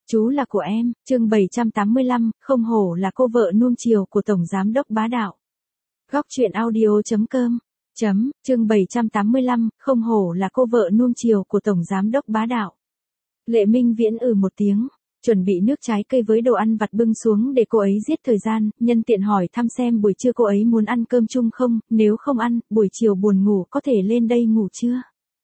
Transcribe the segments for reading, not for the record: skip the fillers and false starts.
Chú là của em, chương 785, không hổ là cô vợ nuông chiều của Tổng Giám đốc bá đạo. Góc truyện audio.com chương 785, không hổ là cô vợ nuông chiều của Tổng Giám đốc bá đạo. Lệ Minh Viễn một tiếng, chuẩn bị nước trái cây với đồ ăn vặt bưng xuống để cô ấy giết thời gian, nhân tiện hỏi thăm xem buổi trưa cô ấy muốn ăn cơm chung không, nếu không ăn, buổi chiều buồn ngủ có thể lên đây ngủ chưa?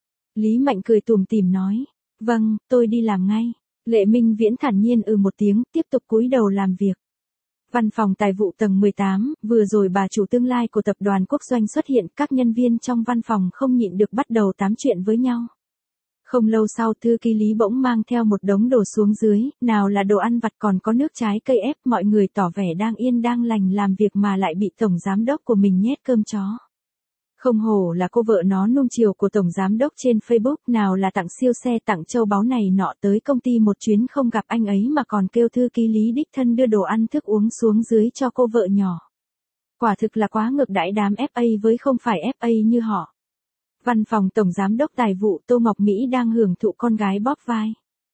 Lý Mạnh cười tủm tỉm nói, vâng, tôi đi làm ngay. Lệ Minh Viễn thản nhiên một tiếng, tiếp tục cúi đầu làm việc. Văn phòng tài vụ tầng 18, vừa rồi bà chủ tương lai của tập đoàn Quốc Doanh xuất hiện, các nhân viên trong văn phòng không nhịn được bắt đầu tám chuyện với nhau. Không lâu sau thư ký Lý bỗng mang theo một đống đồ xuống dưới, nào là đồ ăn vặt còn có nước trái cây ép, mọi người tỏ vẻ đang yên đang lành làm việc mà lại bị tổng giám đốc của mình nhét cơm chó. Không hổ là cô vợ nó nuông chiều của tổng giám đốc trên Facebook, nào là tặng siêu xe tặng châu báu này nọ, tới công ty một chuyến không gặp anh ấy mà còn kêu thư ký Lý đích thân đưa đồ ăn thức uống xuống dưới cho cô vợ nhỏ. Quả thực là quá ngược đãi đám FA với không phải FA như họ. Văn phòng tổng giám đốc tài vụ Tô Ngọc Mỹ đang hưởng thụ con gái bóp vai.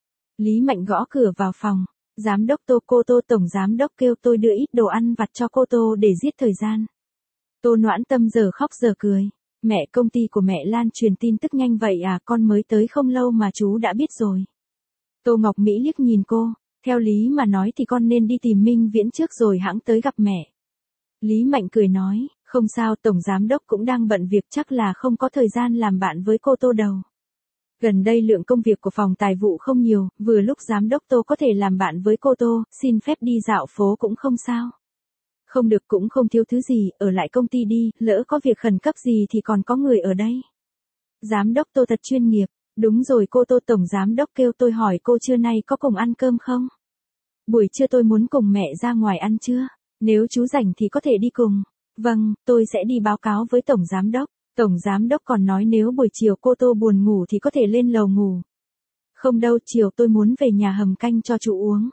Lý Mạnh gõ cửa vào phòng, giám đốc Tô, cô Tô tổng giám đốc kêu tôi đưa ít đồ ăn vặt cho cô Tô để giết thời gian. Tô Noãn Tâm giờ khóc giờ cười. Mẹ, công ty của mẹ lan truyền tin tức nhanh vậy à, con mới tới không lâu mà chú đã biết rồi. Tô Ngọc Mỹ liếc nhìn cô, theo lý mà nói thì con nên đi tìm Minh Viễn trước rồi hẵng tới gặp mẹ. Lý Mạnh cười nói, không sao, tổng giám đốc cũng đang bận việc, chắc là không có thời gian làm bạn với cô Tô đâu. Gần đây lượng công việc của phòng tài vụ không nhiều, vừa lúc giám đốc Tô có thể làm bạn với cô Tô, xin phép đi dạo phố cũng không sao. Không được cũng không thiếu thứ gì, ở lại công ty đi, lỡ có việc khẩn cấp gì thì còn có người ở đây. Giám đốc Tô thật chuyên nghiệp, đúng rồi cô Tô tổng giám đốc kêu tôi hỏi cô trưa nay có cùng ăn cơm không? Buổi trưa tôi muốn cùng mẹ ra ngoài ăn trưa, nếu chú rảnh thì có thể đi cùng. Vâng, tôi sẽ đi báo cáo với tổng giám đốc. Tổng giám đốc còn nói nếu buổi chiều cô Tô buồn ngủ thì có thể lên lầu ngủ. Không đâu, chiều tôi muốn về nhà hầm canh cho chú uống.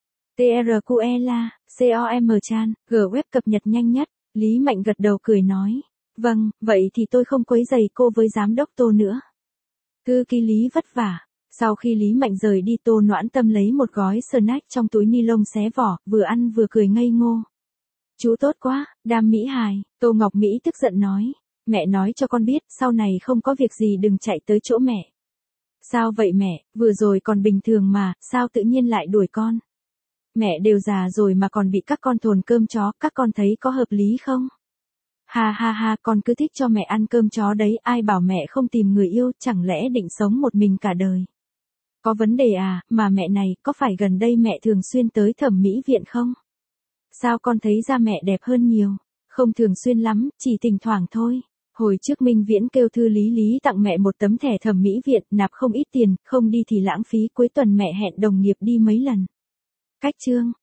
TRQELA, COM Chan, G-Web cập nhật nhanh nhất. Lý Mạnh gật đầu cười nói. Vâng, vậy thì tôi không quấy rầy cô với giám đốc Tô nữa. Thư ký Lý vất vả. Sau khi Lý Mạnh rời đi, Tô Noãn Tâm lấy một gói snack trong túi ni lông xé vỏ, vừa ăn vừa cười ngây ngô. Chú tốt quá, đam mỹ hài. Tô Ngọc Mỹ tức giận nói. Mẹ nói cho con biết, sau này không có việc gì đừng chạy tới chỗ mẹ. Sao vậy mẹ, vừa rồi còn bình thường mà, sao tự nhiên lại đuổi con? Mẹ đều già rồi mà còn bị các con thồn cơm chó, các con thấy có hợp lý không? Ha ha ha, con cứ thích cho mẹ ăn cơm chó đấy, ai bảo mẹ không tìm người yêu, chẳng lẽ định sống một mình cả đời? Có vấn đề à, mà mẹ này, có phải gần đây mẹ thường xuyên tới thẩm mỹ viện không? Sao con thấy da mẹ đẹp hơn nhiều? Không thường xuyên lắm, chỉ thỉnh thoảng thôi. Hồi trước Minh Viễn kêu thư Lý tặng mẹ một tấm thẻ thẩm mỹ viện, nạp không ít tiền, không đi thì lãng phí, cuối tuần mẹ hẹn đồng nghiệp đi mấy lần. Cách chương